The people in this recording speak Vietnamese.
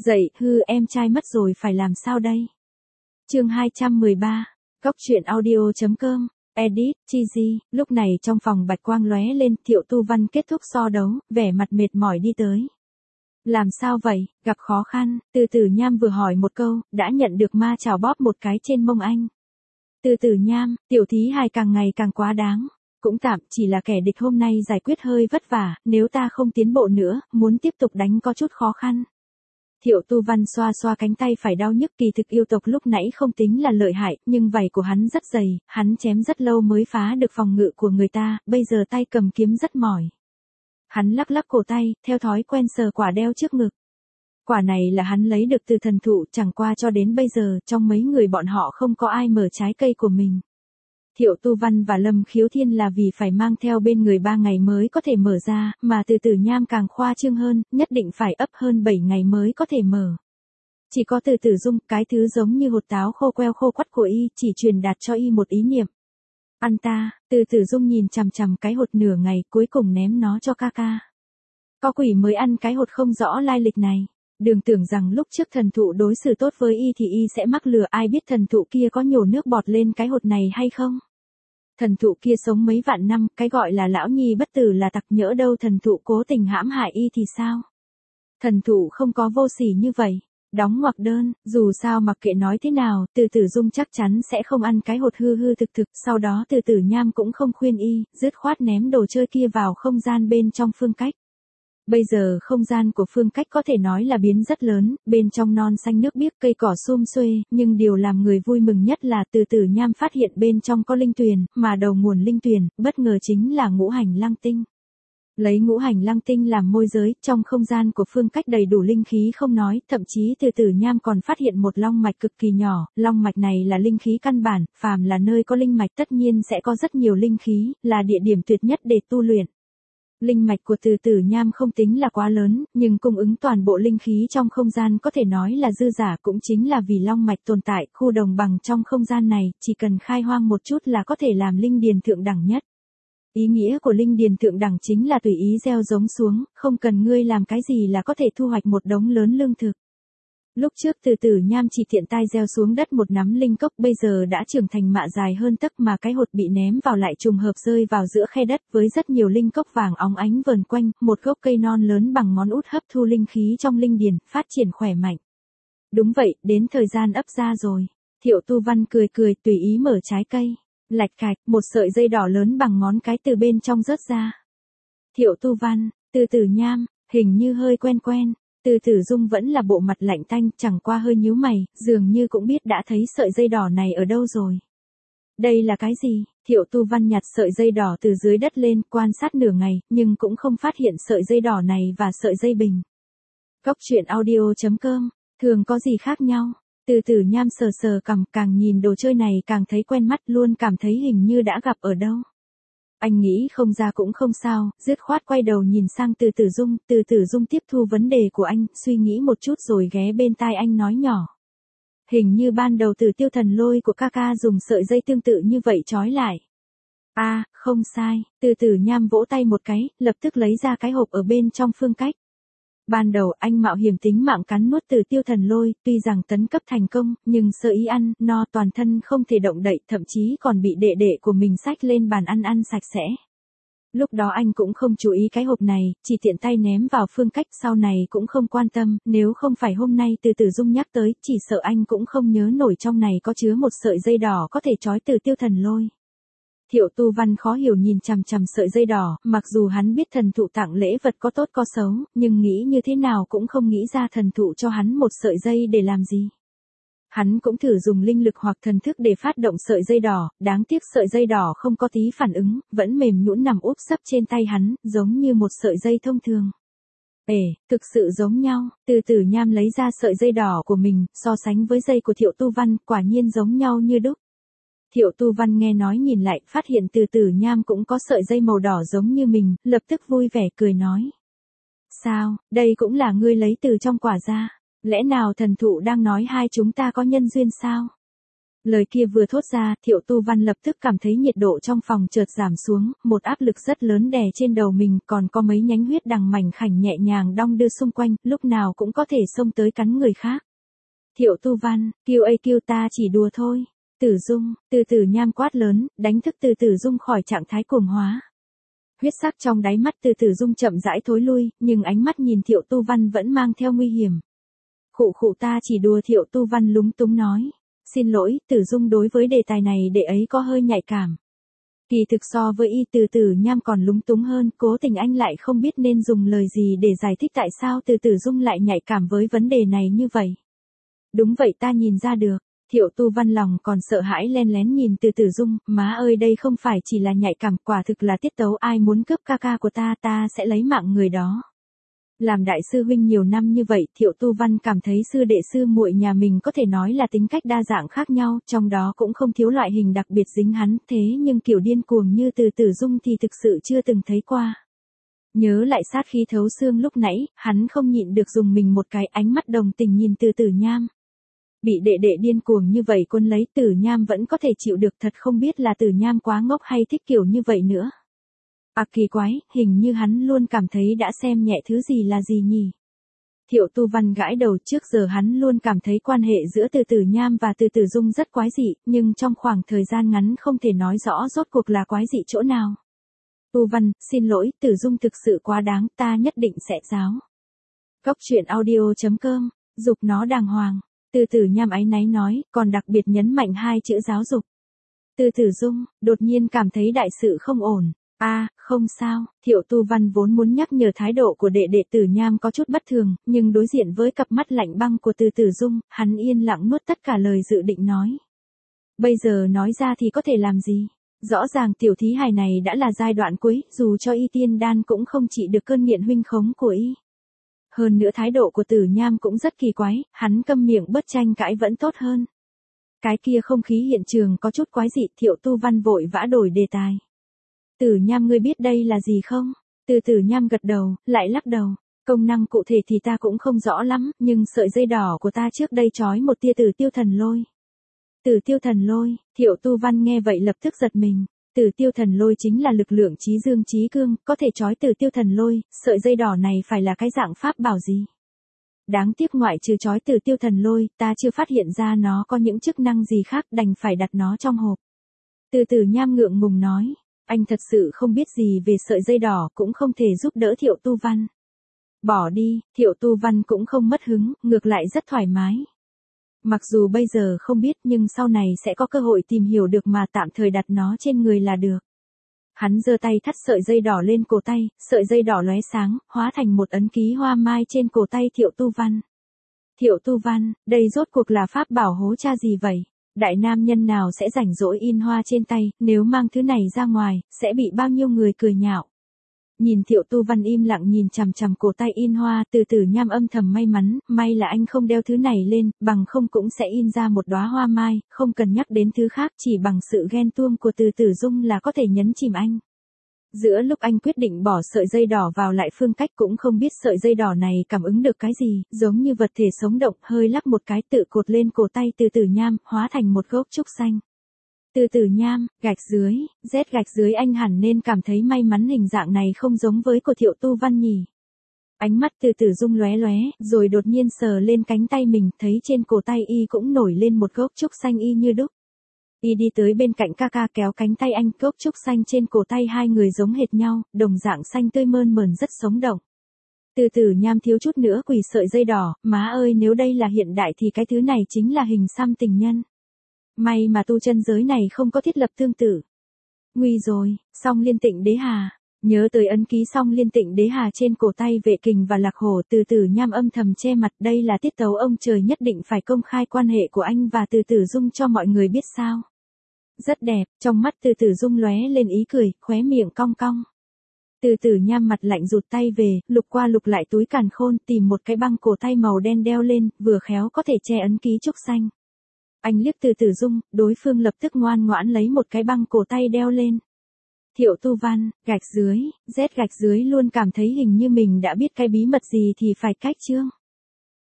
Dậy, em trai mất rồi phải làm sao đây? Chương 213, Góc truyện audio.com, edit, Chizy. Lúc này trong phòng bạch quang lóe lên, Thiệu Tu Văn kết thúc so đấu, vẻ mặt mệt mỏi đi tới. Làm sao vậy, gặp khó khăn? Từ Tử Nham vừa hỏi một câu, đã nhận được ma chảo bóp một cái trên mông anh. Từ Tử Nham, tiểu thí hài càng ngày càng quá đáng. Cũng tạm, chỉ là kẻ địch hôm nay giải quyết hơi vất vả, nếu ta không tiến bộ nữa, muốn tiếp tục đánh có chút khó khăn. Thiệu Tu Văn xoa xoa cánh tay phải đau nhức, kỳ thực yêu tộc lúc nãy không tính là lợi hại, nhưng vảy của hắn rất dày, hắn chém rất lâu mới phá được phòng ngự của người ta, bây giờ tay cầm kiếm rất mỏi. Hắn lắc lắc cổ tay, theo thói quen sờ quả đeo trước ngực. Quả này là hắn lấy được từ thần thụ, chẳng qua cho đến bây giờ, trong mấy người bọn họ không có ai mở trái cây của mình. Thiệu Tu Văn và Lâm Khiếu Thiên là vì phải mang theo bên người 3 ngày mới có thể mở ra, mà Từ Tử Nham càng khoa trương hơn, nhất định phải ấp hơn 7 ngày mới có thể mở. Chỉ có Từ Tử Dung, cái thứ giống như hột táo khô queo khô quắt của y, chỉ truyền đạt cho y một ý niệm. Ăn ta. Từ Tử Dung nhìn chằm chằm cái hột nửa ngày, cuối cùng ném nó cho ca ca. Có quỷ mới ăn cái hột không rõ lai lịch này. Đừng tưởng rằng lúc trước thần thụ đối xử tốt với y thì y sẽ mắc lừa, ai biết thần thụ kia có nhổ nước bọt lên cái hột này hay không. Thần thụ kia sống mấy vạn năm, cái gọi là lão nhi bất tử là tặc, nhỡ đâu thần thụ cố tình hãm hại y thì sao? Thần thụ không có vô sỉ như vậy. Đóng ngoặc đơn, dù sao mặc kệ nói thế nào, Từ Tử Dung chắc chắn sẽ không ăn cái hột hư hư thực thực, sau đó Từ Tử Nham cũng không khuyên y, dứt khoát ném đồ chơi kia vào không gian bên trong Phương Cách. Bây giờ không gian của Phương Cách có thể nói là biến rất lớn, bên trong non xanh nước biếc, cây cỏ sum xuê, nhưng điều làm người vui mừng nhất là Từ Tử Nham phát hiện bên trong có linh tuyền, mà đầu nguồn linh tuyền, bất ngờ chính là ngũ hành lăng tinh. Lấy ngũ hành lăng tinh làm môi giới, trong không gian của Phương Cách đầy đủ linh khí không nói, thậm chí Từ Tử Nham còn phát hiện một long mạch cực kỳ nhỏ, long mạch này là linh khí căn bản, phàm là nơi có linh mạch tất nhiên sẽ có rất nhiều linh khí, là địa điểm tuyệt nhất để tu luyện. Linh mạch của Từ Tử Nham không tính là quá lớn, nhưng cung ứng toàn bộ linh khí trong không gian có thể nói là dư giả, cũng chính là vì long mạch tồn tại, khu đồng bằng trong không gian này, chỉ cần khai hoang một chút là có thể làm linh điền thượng đẳng nhất. Ý nghĩa của linh điền thượng đẳng chính là tùy ý gieo giống xuống, không cần ngươi làm cái gì là có thể thu hoạch một đống lớn lương thực. Lúc trước Từ Tử Nham chỉ tiện tay gieo xuống đất một nắm linh cốc, bây giờ đã trưởng thành mạ dài hơn tấc, mà cái hột bị ném vào lại trùng hợp rơi vào giữa khe đất với rất nhiều linh cốc vàng óng ánh vờn quanh, một gốc cây non lớn bằng ngón út hấp thu linh khí trong linh điền, phát triển khỏe mạnh. Đúng vậy, đến thời gian ấp ra rồi. Thiệu Tu Văn cười cười tùy ý mở trái cây. Lạch cạch, một sợi dây đỏ lớn bằng ngón cái từ bên trong rớt ra. Thiệu Tu Văn, Từ Tử Nham, hình như hơi quen quen. Từ Tử Dung vẫn là bộ mặt lạnh tanh, chẳng qua hơi nhíu mày, dường như cũng biết đã thấy sợi dây đỏ này ở đâu rồi. Đây là cái gì? Thiệu Tu Văn nhặt sợi dây đỏ từ dưới đất lên, quan sát nửa ngày, nhưng cũng không phát hiện sợi dây đỏ này và sợi dây bình. Góc truyện audio.com, thường có gì khác nhau? Từ Tử Nham sờ sờ cằm, càng nhìn đồ chơi này càng thấy quen mắt, luôn cảm thấy hình như đã gặp ở đâu. Anh nghĩ không ra cũng không sao, dứt khoát quay đầu nhìn sang Từ Tử Dung, Từ Tử Dung tiếp thu vấn đề của anh, suy nghĩ một chút rồi ghé bên tai anh nói nhỏ. Hình như ban đầu Tử Tiêu Thần Lôi của ca ca dùng sợi dây tương tự như vậy trói lại. Không sai, Từ Tử Nham vỗ tay một cái, lập tức lấy ra cái hộp ở bên trong Phương Cách. Ban đầu anh mạo hiểm tính mạng cắn nuốt Tử Tiêu Thần Lôi, tuy rằng tấn cấp thành công, nhưng sợ ý ăn, no toàn thân không thể động đậy, thậm chí còn bị đệ đệ của mình xách lên bàn ăn sạch sẽ. Lúc đó anh cũng không chú ý cái hộp này, chỉ tiện tay ném vào Phương Cách, sau này cũng không quan tâm, nếu không phải hôm nay Từ Tử Dung nhắc tới, chỉ sợ anh cũng không nhớ nổi trong này có chứa một sợi dây đỏ có thể trói Tử Tiêu Thần Lôi. Thiệu Tu Văn khó hiểu nhìn chằm chằm sợi dây đỏ, mặc dù hắn biết thần thụ tặng lễ vật có tốt có xấu, nhưng nghĩ như thế nào cũng không nghĩ ra thần thụ cho hắn một sợi dây để làm gì. Hắn cũng thử dùng linh lực hoặc thần thức để phát động sợi dây đỏ, đáng tiếc sợi dây đỏ không có tí phản ứng, vẫn mềm nhũn nằm úp sấp trên tay hắn, giống như một sợi dây thông thường. Thực sự giống nhau. Từ Tử Nham lấy ra sợi dây đỏ của mình, so sánh với dây của Thiệu Tu Văn, quả nhiên giống nhau như đúc. Thiệu Tu Văn nghe nói nhìn lại, phát hiện Từ Tử Nham cũng có sợi dây màu đỏ giống như mình, lập tức vui vẻ cười nói. Sao, đây cũng là ngươi lấy từ trong quả ra? Lẽ nào thần thụ đang nói hai chúng ta có nhân duyên sao? Lời kia vừa thốt ra, Thiệu Tu Văn lập tức cảm thấy nhiệt độ trong phòng chợt giảm xuống, một áp lực rất lớn đè trên đầu mình, còn có mấy nhánh huyết đằng mảnh khảnh nhẹ nhàng đong đưa xung quanh, lúc nào cũng có thể xông tới cắn người khác. Thiệu Tu Văn, kêu ta chỉ đùa thôi. Tử Dung, Từ Tử Nham quát lớn, đánh thức Từ Tử Dung khỏi trạng thái cuồng hóa. Huyết sắc trong đáy mắt Từ Tử Dung chậm rãi thối lui, nhưng ánh mắt nhìn Thiệu Tu Văn vẫn mang theo nguy hiểm. Khụ ta chỉ đùa, Thiệu Tu Văn lúng túng nói. Xin lỗi, Tử Dung đối với đề tài này đệ ấy có hơi nhạy cảm. Kỳ thực so với y, Từ Tử Nham còn lúng túng hơn, cố tình anh lại không biết nên dùng lời gì để giải thích tại sao Từ Tử Dung lại nhạy cảm với vấn đề này như vậy. Đúng vậy, ta nhìn ra được. Thiệu Tu Văn lòng còn sợ hãi len lén nhìn Từ Tử Dung, má ơi, đây không phải chỉ là nhạy cảm, quả thực là tiết tấu, ai muốn cướp ca ca của ta sẽ lấy mạng người đó. Làm đại sư huynh nhiều năm như vậy, Thiệu Tu Văn cảm thấy sư đệ sư muội nhà mình có thể nói là tính cách đa dạng khác nhau, trong đó cũng không thiếu loại hình đặc biệt dính hắn, thế nhưng kiểu điên cuồng như Từ Tử Dung thì thực sự chưa từng thấy qua. Nhớ lại sát khí thấu xương lúc nãy, hắn không nhịn được dùng mình một cái, ánh mắt đồng tình nhìn Từ Tử Nham. Bị đệ đệ điên cuồng như vậy quân lấy, Tử Nham vẫn có thể chịu được, thật không biết là Tử Nham quá ngốc hay thích kiểu như vậy nữa. Kỳ quái, hình như hắn luôn cảm thấy đã xem nhẹ thứ gì là gì nhỉ. Thiệu Tu Văn gãi đầu, trước giờ hắn luôn cảm thấy quan hệ giữa Từ Tử Nham và Từ Tử Dung rất quái dị, nhưng trong khoảng thời gian ngắn không thể nói rõ rốt cuộc là quái dị chỗ nào. Tu Văn, xin lỗi, Tử Dung thực sự quá đáng, ta nhất định sẽ giáo. Góc truyện audio.com, dục nó đàng hoàng. Từ Tử Nham áy náy nói, còn đặc biệt nhấn mạnh hai chữ giáo dục. Từ Tử Dung, đột nhiên cảm thấy đại sự không ổn. Không sao, Thiệu Tu Văn vốn muốn nhắc nhở thái độ của đệ đệ Tử Nham có chút bất thường, nhưng đối diện với cặp mắt lạnh băng của Từ Tử Dung, hắn yên lặng nuốt tất cả lời dự định nói. Bây giờ nói ra thì có thể làm gì? Rõ ràng tiểu thí hài này đã là giai đoạn cuối, dù cho y tiên đan cũng không trị được cơn nghiện huynh khống của y. Hơn nữa thái độ của Tử Nham cũng rất kỳ quái, hắn câm miệng bớt tranh cãi vẫn tốt hơn. Cái kia không khí hiện trường có chút quái dị, Thiệu Tu Văn vội vã đổi đề tài. Tử Nham, ngươi biết đây là gì không? Từ Tử Nham gật đầu, lại lắc đầu. Công năng cụ thể thì ta cũng không rõ lắm, nhưng sợi dây đỏ của ta trước đây trói một tia Tử Tiêu Thần Lôi. Tử Tiêu Thần Lôi, Thiệu Tu Văn nghe vậy lập tức giật mình. Tử Tiêu Thần Lôi chính là lực lượng chí dương chí cương, có thể trói Tử Tiêu Thần Lôi, sợi dây đỏ này phải là cái dạng pháp bảo gì? Đáng tiếc ngoại trừ trói Tử Tiêu Thần Lôi, ta chưa phát hiện ra nó có những chức năng gì khác, đành phải đặt nó trong hộp. Từ Tử Nham ngượng ngùng nói, anh thật sự không biết gì về sợi dây đỏ, cũng không thể giúp đỡ Thiệu Tu Văn. Bỏ đi, Thiệu Tu Văn cũng không mất hứng, ngược lại rất thoải mái. Mặc dù bây giờ không biết nhưng sau này sẽ có cơ hội tìm hiểu được mà, tạm thời đặt nó trên người là được. Hắn giơ tay thắt sợi dây đỏ lên cổ tay, sợi dây đỏ lóe sáng, hóa thành một ấn ký hoa mai trên cổ tay Thiệu Tu Văn. Thiệu Tu Văn, đây rốt cuộc là pháp bảo hố cha gì vậy? Đại nam nhân nào sẽ rảnh rỗi in hoa trên tay, nếu mang thứ này ra ngoài, sẽ bị bao nhiêu người cười nhạo. Nhìn Thiệu Tu Văn im lặng nhìn chằm chằm cổ tay in hoa, Từ Tử Nham âm thầm may mắn, may là anh không đeo thứ này lên, bằng không cũng sẽ in ra một đóa hoa mai, không cần nhắc đến thứ khác, chỉ bằng sự ghen tuông của Từ Tử Dung là có thể nhấn chìm anh. Giữa lúc anh quyết định bỏ sợi dây đỏ vào lại phương cách, cũng không biết sợi dây đỏ này cảm ứng được cái gì, giống như vật thể sống động, hơi lắc một cái tự cột lên cổ tay Từ Tử Nham, hóa thành một gốc trúc xanh. Từ Tử Nham, gạch dưới, gạch dưới, anh hẳn nên cảm thấy may mắn hình dạng này không giống với của Thiệu Tu Văn nhỉ. Ánh mắt Từ Tử Dung lóe lóe, rồi đột nhiên sờ lên cánh tay mình, thấy trên cổ tay y cũng nổi lên một gốc trúc xanh y như đúc. Y đi tới bên cạnh ca ca kéo cánh tay anh, gốc trúc xanh trên cổ tay hai người giống hệt nhau, đồng dạng xanh tươi mơn mởn rất sống động. Từ Tử Nham thiếu chút nữa quỳ sợi dây đỏ, má ơi, nếu đây là hiện đại thì cái thứ này chính là hình xăm tình nhân. May mà tu chân giới này không có thiết lập tương tự. Nguy rồi, Song Liên Tịnh Đế Hà. Nhớ tới ấn ký Song Liên Tịnh Đế Hà trên cổ tay Vệ Kình và Lạc Hổ, Từ Tử Nham âm thầm che mặt, đây là tiết tấu ông trời nhất định phải công khai quan hệ của anh và Từ Tử Dung cho mọi người biết sao. Rất đẹp, trong mắt Từ Tử Dung lóe lên ý cười, khóe miệng cong cong. Từ Tử Nham mặt lạnh rụt tay về, lục qua lục lại túi càn khôn, tìm một cái băng cổ tay màu đen đeo lên, vừa khéo có thể che ấn ký trúc xanh. Anh liếc Từ Tử Dung, đối phương lập tức ngoan ngoãn lấy một cái băng cổ tay đeo lên. Thiệu Tu Văn, gạch dưới luôn cảm thấy hình như mình đã biết cái bí mật gì thì phải cách chương.